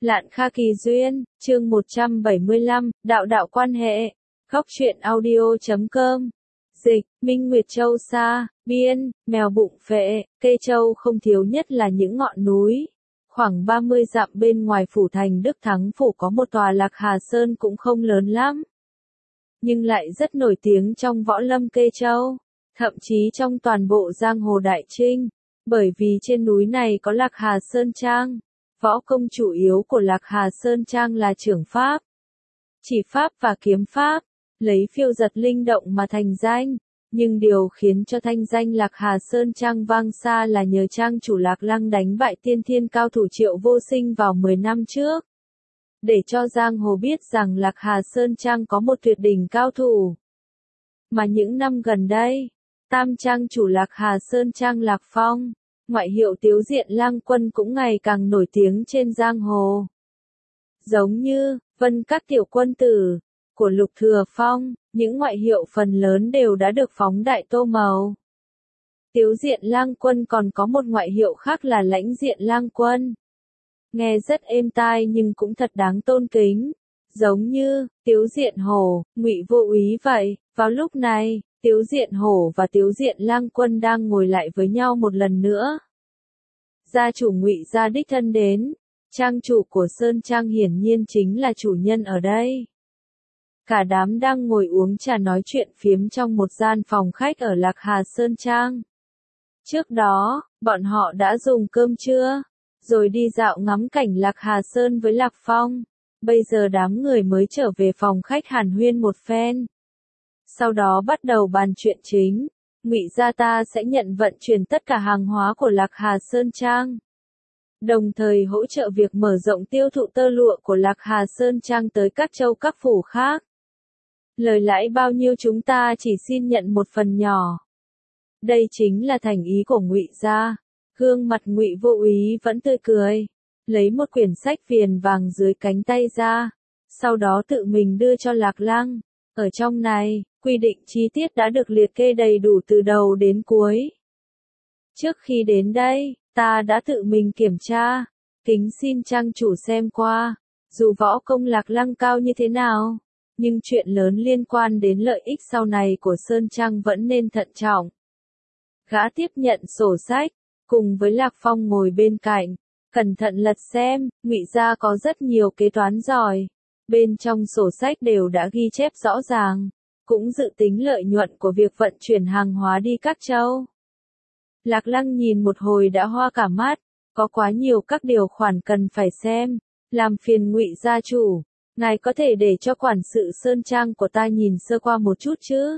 Lạn Kha Kỳ Duyên, chương 175, đạo đạo quan hệ. Góc truyện audio.com. Dịch, Minh Nguyệt Châu Sa, biên, mèo bụng phệ, Kê Châu không thiếu nhất là những ngọn núi. Khoảng 30 dặm bên ngoài phủ thành Đức Thắng phủ có một tòa Lạc Hà Sơn cũng không lớn lắm, nhưng lại rất nổi tiếng trong võ lâm Kê Châu, thậm chí trong toàn bộ giang hồ Đại Trinh, bởi vì trên núi này có Lạc Hà Sơn Trang. Võ công chủ yếu của Lạc Hà Sơn Trang là trưởng pháp, chỉ pháp và kiếm pháp, lấy phiêu giật linh động mà thành danh. Nhưng điều khiến cho thanh danh Lạc Hà Sơn Trang vang xa là nhờ trang chủ Lạc Lăng đánh bại tiên thiên cao thủ Triệu Vô Sinh vào 10 năm trước, để cho giang hồ biết rằng Lạc Hà Sơn Trang có một tuyệt đỉnh cao thủ. Mà những năm gần đây, tam trang chủ Lạc Hà Sơn Trang Lạc Phong, ngoại hiệu Tiếu Diện Lang Quân cũng ngày càng nổi tiếng trên giang hồ. Giống như Vân Các Tiểu Quân Tử của Lục Thừa Phong, những ngoại hiệu phần lớn đều đã được phóng đại tô màu. Tiếu Diện Lang Quân còn có một ngoại hiệu khác là Lãnh Diện Lang Quân. Nghe rất êm tai nhưng cũng thật đáng tôn kính, giống như Tiếu Diện Hổ, Ngụy Vô Úy vậy. Vào lúc này, Tiếu Diện Hổ và Tiếu Diện Lang Quân đang ngồi lại với nhau một lần nữa. Gia chủ Ngụy gia đích thân đến, trang chủ của Sơn Trang hiển nhiên chính là chủ nhân ở đây. Cả đám đang ngồi uống trà nói chuyện phiếm trong một gian phòng khách ở Lạc Hà Sơn Trang. Trước đó, bọn họ đã dùng cơm trưa, rồi đi dạo ngắm cảnh Lạc Hà Sơn với Lạc Phong. Bây giờ đám người mới trở về phòng khách hàn huyên một phen. Sau đó bắt đầu bàn chuyện chính. Ngụy gia ta sẽ nhận vận chuyển tất cả hàng hóa của Lạc Hà Sơn Trang, đồng thời hỗ trợ việc mở rộng tiêu thụ tơ lụa của Lạc Hà Sơn Trang tới các châu các phủ khác. Lời lãi bao nhiêu chúng ta chỉ xin nhận một phần nhỏ. Đây chính là thành ý của Ngụy gia. Gương mặt Ngụy Vô Úy vẫn tươi cười, lấy một quyển sách viền vàng dưới cánh tay ra, sau đó tự mình đưa cho Lạc Lăng. Ở trong này, quy định chi tiết đã được liệt kê đầy đủ từ đầu đến cuối. Trước khi đến đây, ta đã tự mình kiểm tra, kính xin trang chủ xem qua. Dù võ công Lạc Lăng cao như thế nào, nhưng chuyện lớn liên quan đến lợi ích sau này của Sơn Trang vẫn nên thận trọng. Gã tiếp nhận sổ sách, cùng với Lạc Phong ngồi bên cạnh, cẩn thận lật xem. Ngụy gia có rất nhiều kế toán giỏi, bên trong sổ sách đều đã ghi chép rõ ràng, cũng dự tính lợi nhuận của việc vận chuyển hàng hóa đi các châu. Lạc Lăng nhìn một hồi đã hoa cả mắt, có quá nhiều các điều khoản cần phải xem, làm phiền Ngụy gia chủ, ngài có thể để cho quản sự Sơn Trang của ta nhìn sơ qua một chút chứ?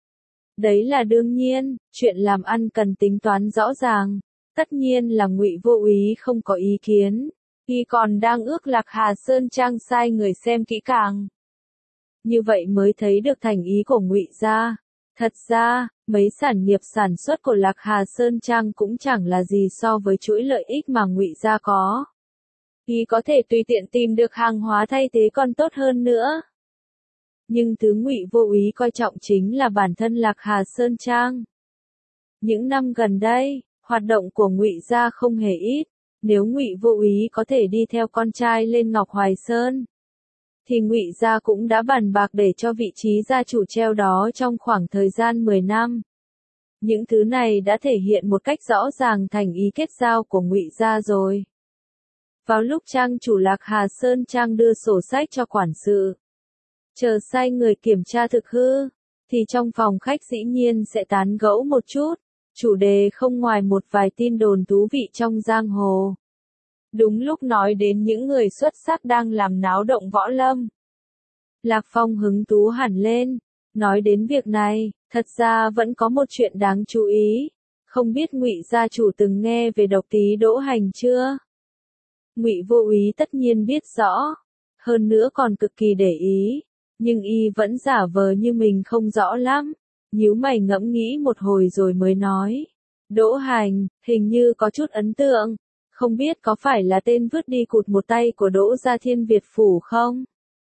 Đấy là đương nhiên, chuyện làm ăn cần tính toán rõ ràng. Tất nhiên là Ngụy Vô Úy không có ý kiến, y còn đang ước Lạc Hà Sơn Trang sai người xem kỹ càng. Như vậy mới thấy được thành ý của Ngụy gia. Thật ra, mấy sản nghiệp sản xuất của Lạc Hà Sơn Trang cũng chẳng là gì so với chuỗi lợi ích mà Ngụy gia có. Y có thể tùy tiện tìm được hàng hóa thay thế còn tốt hơn nữa. Nhưng thứ Ngụy Vô Úy coi trọng chính là bản thân Lạc Hà Sơn Trang. Những năm gần đây, hoạt động của Ngụy gia không hề ít. Nếu Ngụy Vô Úy có thể đi theo con trai lên Ngọc Hoài Sơn, thì Ngụy gia cũng đã bàn bạc để cho vị trí gia chủ treo đó trong khoảng thời gian 10 năm. Những thứ này đã thể hiện một cách rõ ràng thành ý kết giao của Ngụy gia rồi. Vào lúc trang chủ Lạc Hà Sơn Trang đưa sổ sách cho quản sự, chờ sai người kiểm tra thực hư, thì trong phòng khách dĩ nhiên sẽ tán gẫu một chút. Chủ đề không ngoài một vài tin đồn thú vị trong giang hồ. Đúng lúc nói đến những người xuất sắc đang làm náo động võ lâm, Lạc Phong hứng thú hẳn lên, nói đến việc này, thật ra vẫn có một chuyện đáng chú ý, không biết Ngụy gia chủ từng nghe về Độc Tý Đỗ Hành chưa? Ngụy Vô Úy tất nhiên biết rõ, hơn nữa còn cực kỳ để ý, nhưng y vẫn giả vờ như mình không rõ lắm. Nhíu mày ngẫm nghĩ một hồi rồi mới nói. Đỗ Hành, hình như có chút ấn tượng, không biết có phải là tên vứt đi cụt một tay của Đỗ gia Thiên Việt Phủ không?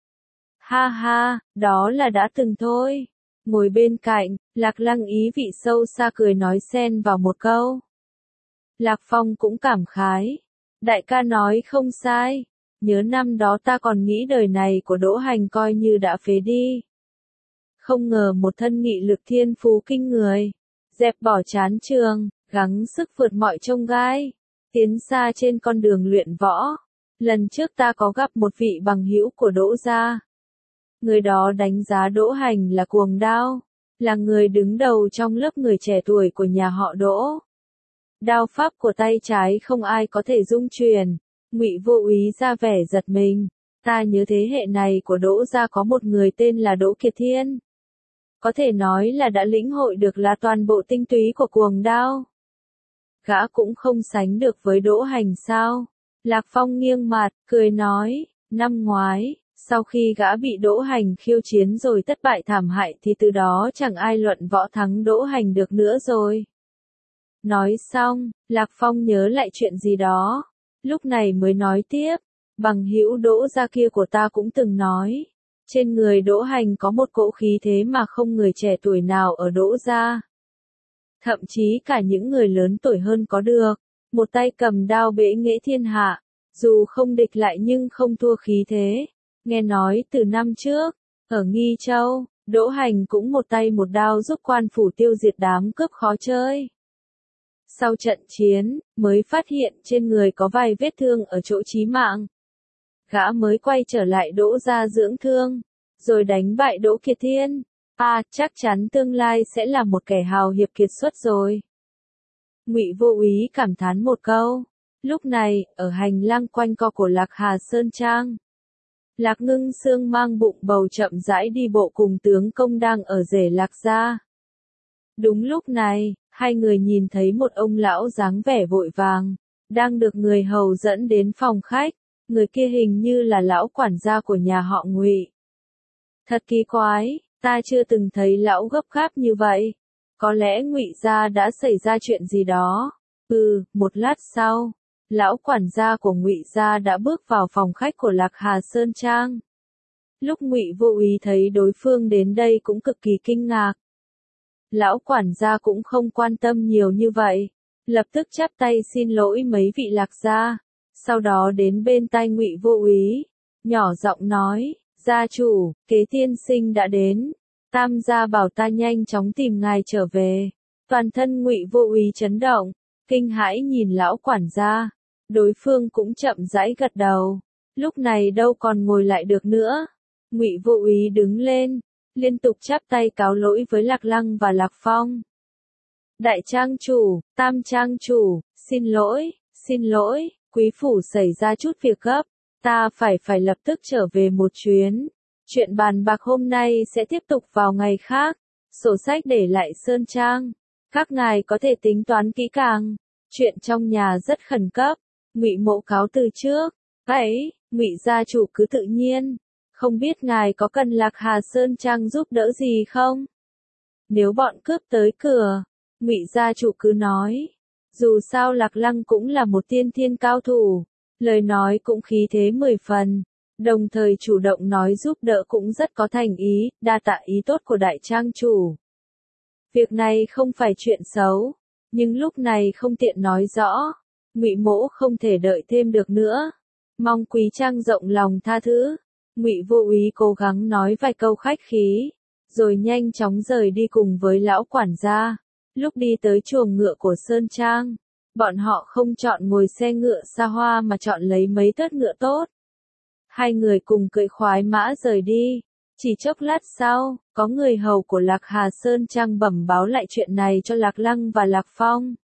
Ha ha, đó là đã từng thôi. Ngồi bên cạnh, Lạc Lăng ý vị sâu xa cười nói xen vào một câu. Lạc Phong cũng cảm khái. Đại ca nói không sai, nhớ năm đó ta còn nghĩ đời này của Đỗ Hành coi như đã phế đi. Không ngờ một thân nghị lực thiên phú kinh người, dẹp bỏ chán trường, gắng sức vượt mọi chông gai, tiến xa trên con đường luyện võ. Lần trước ta có gặp một vị bằng hữu của Đỗ gia. Người đó đánh giá Đỗ Hành là cuồng đao, là người đứng đầu trong lớp người trẻ tuổi của nhà họ Đỗ. Đao pháp của tay trái không ai có thể dung truyền. Ngụy Vô Úy ra vẻ giật mình. Ta nhớ thế hệ này của Đỗ gia có một người tên là Đỗ Kiệt Thiên. Có thể nói là đã lĩnh hội được là toàn bộ tinh túy của cuồng đao. Gã cũng không sánh được với Đỗ Hành sao? Lạc Phong nghiêng mặt, cười nói, năm ngoái, sau khi gã bị Đỗ Hành khiêu chiến rồi thất bại thảm hại thì từ đó chẳng ai luận võ thắng Đỗ Hành được nữa rồi. Nói xong, Lạc Phong nhớ lại chuyện gì đó, lúc này mới nói tiếp, bằng hữu Đỗ gia kia của ta cũng từng nói, trên người Đỗ Hành có một cỗ khí thế mà không người trẻ tuổi nào ở Đỗ gia. Thậm chí cả những người lớn tuổi hơn có được, một tay cầm đao bẽ nghệ thiên hạ, dù không địch lại nhưng không thua khí thế. Nghe nói từ năm trước, ở Nghi Châu, Đỗ Hành cũng một tay một đao giúp quan phủ tiêu diệt đám cướp khó chơi. Sau trận chiến, mới phát hiện trên người có vài vết thương ở chỗ chí mạng. Gã mới quay trở lại Đỗ gia dưỡng thương, rồi đánh bại Đỗ Kiệt Thiên. Chắc chắn tương lai sẽ là một kẻ hào hiệp kiệt xuất rồi. Ngụy Vô Úy cảm thán một câu. Lúc này, ở hành lang quanh co của Lạc Hà Sơn Trang, Lạc Ngưng Sương mang bụng bầu chậm rãi đi bộ cùng tướng công đang ở rể Lạc gia. Đúng lúc này, hai người nhìn thấy một ông lão dáng vẻ vội vàng, đang được người hầu dẫn đến phòng khách. Người kia hình như là lão quản gia của nhà họ Ngụy. Thật kỳ quái, ta chưa từng thấy lão gấp gáp như vậy. Có lẽ Ngụy gia đã xảy ra chuyện gì đó. Một lát sau, lão quản gia của Ngụy gia đã bước vào phòng khách của Lạc Hà Sơn Trang. Lúc Ngụy Vô Úy thấy đối phương đến đây cũng cực kỳ kinh ngạc. Lão quản gia cũng không quan tâm nhiều như vậy, lập tức chắp tay xin lỗi mấy vị Lạc gia, sau đó đến bên tai Ngụy Vô Úy, nhỏ giọng nói, gia chủ, Kế tiên sinh đã đến, Tam gia bảo ta nhanh chóng tìm ngài trở về. Toàn thân Ngụy Vô Úy chấn động, kinh hãi nhìn lão quản gia, đối phương cũng chậm rãi gật đầu, lúc này đâu còn ngồi lại được nữa. Ngụy Vô Úy đứng lên, liên tục chắp tay cáo lỗi với Lạc Lăng và Lạc Phong. Đại trang chủ, Tam trang chủ, xin lỗi, quý phủ xảy ra chút việc gấp, ta phải lập tức trở về một chuyến. Chuyện bàn bạc hôm nay sẽ tiếp tục vào ngày khác, sổ sách để lại Sơn Trang. Các ngài có thể tính toán kỹ càng, chuyện trong nhà rất khẩn cấp. Ngụy Mộ cáo từ trước. Vậy, Ngụy gia chủ cứ tự nhiên. Không biết ngài có cần Lạc Hà Sơn Trang giúp đỡ gì không? Nếu bọn cướp tới cửa, Ngụy gia chủ cứ nói. Dù sao Lạc Lăng cũng là một tiên thiên cao thủ, lời nói cũng khí thế 10 phần, đồng thời chủ động nói giúp đỡ cũng rất có thành ý, đa tạ ý tốt của đại trang chủ. Việc này không phải chuyện xấu, nhưng lúc này không tiện nói rõ. Ngụy Mỗ không thể đợi thêm được nữa, mong quý trang rộng lòng tha thứ. Ngụy Vô Úy cố gắng nói vài câu khách khí, rồi nhanh chóng rời đi cùng với lão quản gia. Lúc đi tới chuồng ngựa của Sơn Trang, bọn họ không chọn ngồi xe ngựa xa hoa mà chọn lấy mấy thớt ngựa tốt. Hai người cùng cưỡi khoái mã rời đi. Chỉ chốc lát sau, có người hầu của Lạc Hà Sơn Trang bẩm báo lại chuyện này cho Lạc Lăng và Lạc Phong.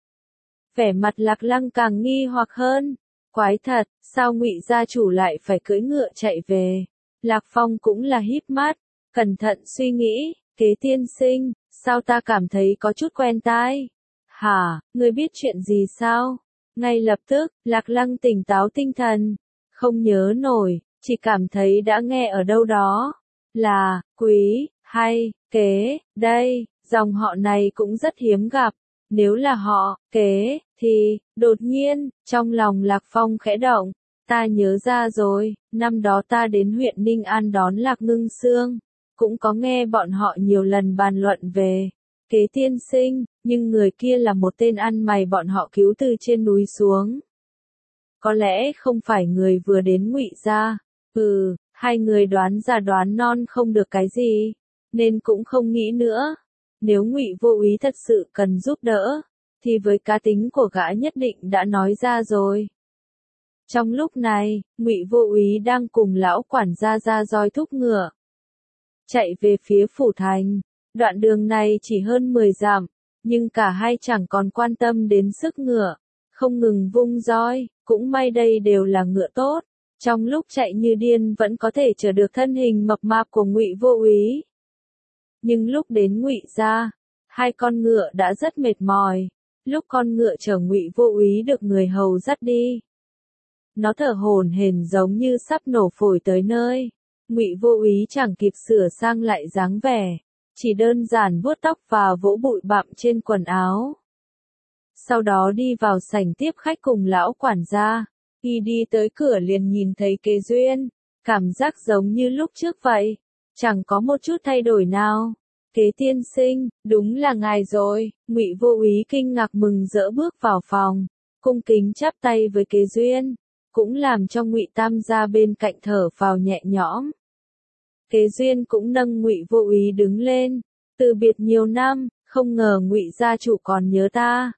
Vẻ mặt Lạc Lăng càng nghi hoặc hơn. Quái thật, sao Ngụy gia chủ lại phải cưỡi ngựa chạy về? Lạc Phong cũng là híp mắt, cẩn thận suy nghĩ, Kế tiên sinh, sao ta cảm thấy có chút quen tai? Hả, ngươi biết chuyện gì sao? Ngay lập tức, Lạc Lăng tỉnh táo tinh thần, không nhớ nổi, chỉ cảm thấy đã nghe ở đâu đó. Là, Quý, hay, Kế, đây, dòng họ này cũng rất hiếm gặp. Nếu là họ, Kế, thì, đột nhiên, trong lòng Lạc Phong khẽ động. Ta nhớ ra rồi, năm đó ta đến huyện Ninh An đón Lạc Ngưng Sương, cũng có nghe bọn họ nhiều lần bàn luận về Kế tiên sinh, nhưng người kia là một tên ăn mày bọn họ cứu từ trên núi xuống. có lẽ không phải người vừa đến Ngụy gia. Hai người đoán già đoán non không được cái gì, nên cũng không nghĩ nữa. Nếu Ngụy Vô Úy thật sự cần giúp đỡ, thì với cá tính của gã nhất định đã nói ra rồi. Trong lúc này, Ngụy Vô Úy đang cùng lão quản gia ra roi thúc ngựa, chạy về phía phủ thành. Đoạn đường này chỉ hơn 10 dặm, nhưng cả hai chẳng còn quan tâm đến sức ngựa, không ngừng vung roi, cũng may đây đều là ngựa tốt. Trong lúc chạy như điên vẫn có thể chở được thân hình mập mạp của Ngụy Vô Úy. Nhưng lúc đến Ngụy gia, hai con ngựa đã rất mệt mỏi. Lúc con ngựa chở Ngụy Vô Úy được người hầu dắt đi, nó thở hổn hển giống như sắp nổ phổi tới nơi. Ngụy Vô Úy chẳng kịp sửa sang lại dáng vẻ, chỉ đơn giản vuốt tóc và vỗ bụi bặm trên quần áo. Sau đó đi vào sảnh tiếp khách cùng lão quản gia. Khi đi tới cửa liền nhìn thấy Kế Duyên, cảm giác giống như lúc trước vậy, chẳng có một chút thay đổi nào. Kế tiên sinh, đúng là ngài rồi. Ngụy Vô Úy kinh ngạc mừng rỡ bước vào phòng, cung kính chắp tay với Kế Duyên, cũng làm cho Ngụy Tam gia bên cạnh thở phào nhẹ nhõm. Kế Duyên cũng nâng Ngụy Vô Úy đứng lên, từ biệt nhiều năm, không ngờ Ngụy gia chủ còn nhớ ta.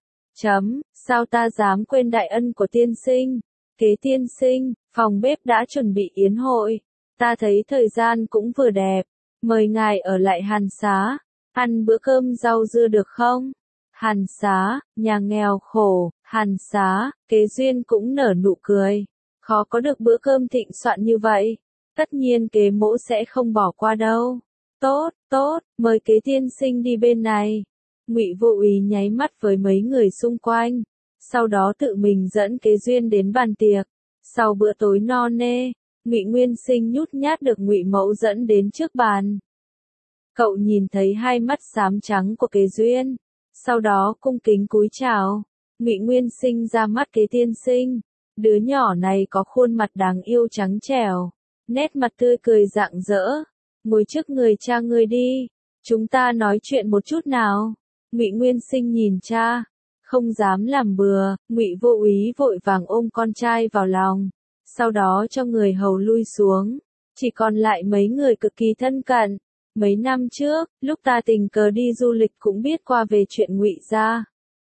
Sao ta dám quên đại ân của tiên sinh? Kế tiên sinh, phòng bếp đã chuẩn bị yến hội, ta thấy thời gian cũng vừa đẹp, mời ngài ở lại Hàn Xá, ăn bữa cơm rau dưa được không? Hàn Xá, nhà nghèo khổ, Hàn Xá. Kế Duyên cũng nở nụ cười, khó có được bữa cơm thịnh soạn như vậy, tất nhiên Kế mỗ sẽ không bỏ qua đâu. Tốt, mời Kế tiên sinh đi bên này. Ngụy Vô Úy nháy mắt với mấy người xung quanh, sau đó tự mình dẫn Kế Duyên đến bàn tiệc. Sau bữa tối no nê, Ngụy Nguyên Sinh nhút nhát được Ngụy Mẫu dẫn đến trước bàn. Cậu nhìn thấy hai mắt xám trắng của Kế Duyên, sau đó cung kính cúi chào. Ngụy Nguyên Sinh ra mắt Kế tiên sinh, đứa nhỏ này có khuôn mặt đáng yêu trắng trẻo, nét mặt tươi cười rạng rỡ. Ngồi trước người cha ngươi đi, chúng ta nói chuyện một chút nào. Ngụy Nguyên Sinh nhìn cha, không dám làm bừa. Ngụy Vô Úy vội vàng ôm con trai vào lòng, sau đó cho người hầu lui xuống, chỉ còn lại mấy người cực kỳ thân cận. Mấy năm trước, lúc ta tình cờ đi du lịch cũng biết qua về chuyện Ngụy gia.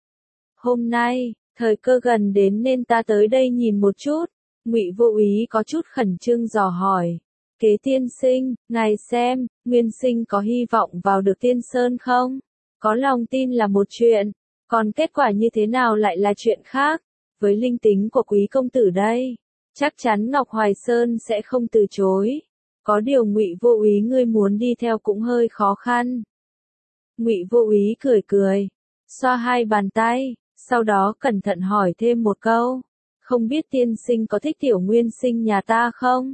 Hôm nay, thời cơ gần đến nên ta tới đây nhìn một chút. Ngụy Vô Úy có chút khẩn trương dò hỏi. Kế tiên sinh, ngài xem, Nguyên Sinh có hy vọng vào được Tiên Sơn không? Có lòng tin là một chuyện, còn kết quả như thế nào lại là chuyện khác. Với linh tính của quý công tử đây, chắc chắn Ngọc Hoài Sơn sẽ không từ chối. Có điều Ngụy Vô Úy ngươi muốn đi theo cũng hơi khó khăn. Ngụy Vô Úy cười, xoa hai bàn tay, sau đó cẩn thận hỏi thêm một câu. Không biết tiên sinh có thích tiểu Nguyên Sinh nhà ta không?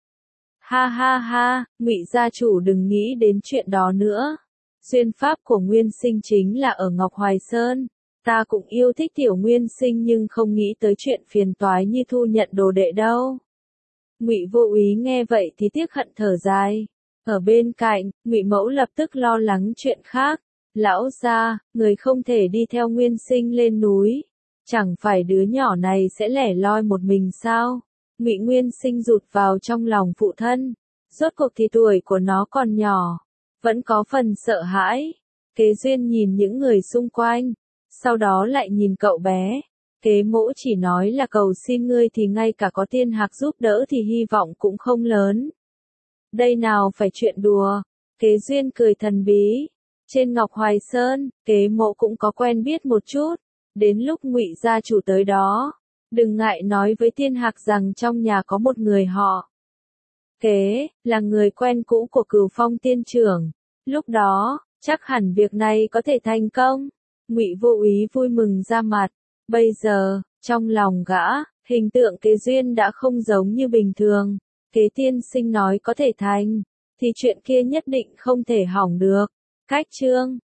Ha, Ngụy gia chủ đừng nghĩ đến chuyện đó nữa. Duyên pháp của Nguyên Sinh chính là ở Ngọc Hoài Sơn. Ta cũng yêu thích tiểu Nguyên Sinh nhưng không nghĩ tới chuyện phiền toái như thu nhận đồ đệ đâu. Ngụy Vô Úy nghe vậy thì tiếc hận thở dài. Ở bên cạnh, Ngụy Mẫu lập tức lo lắng chuyện khác. Lão gia, người không thể đi theo Nguyên Sinh lên núi. Chẳng phải đứa nhỏ này sẽ lẻ loi một mình sao? Ngụy Nguyên Sinh rụt vào trong lòng phụ thân. Rốt cuộc thì tuổi của nó còn nhỏ, vẫn có phần sợ hãi. Kế Duyên nhìn những người xung quanh, sau đó lại nhìn cậu bé. Kế mỗ chỉ nói là cầu xin ngươi thì ngay cả có tiên hạc giúp đỡ thì hy vọng cũng không lớn. Đây nào phải chuyện đùa. Kế Duyên cười thần bí. Trên Ngọc Hoài Sơn, Kế mộ cũng có quen biết một chút. Đến lúc Ngụy gia chủ tới đó, đừng ngại nói với tiên hạc rằng trong nhà có một người họ Kế, là người quen cũ của Cửu Phong tiên trưởng. Lúc đó, chắc hẳn việc này có thể thành công. Ngụy Vô Úy vui mừng ra mặt. Bây giờ, trong lòng gã, hình tượng Kế Duyên đã không giống như bình thường. Kế tiên sinh nói có thể thành, thì chuyện kia nhất định không thể hỏng được. Cách chương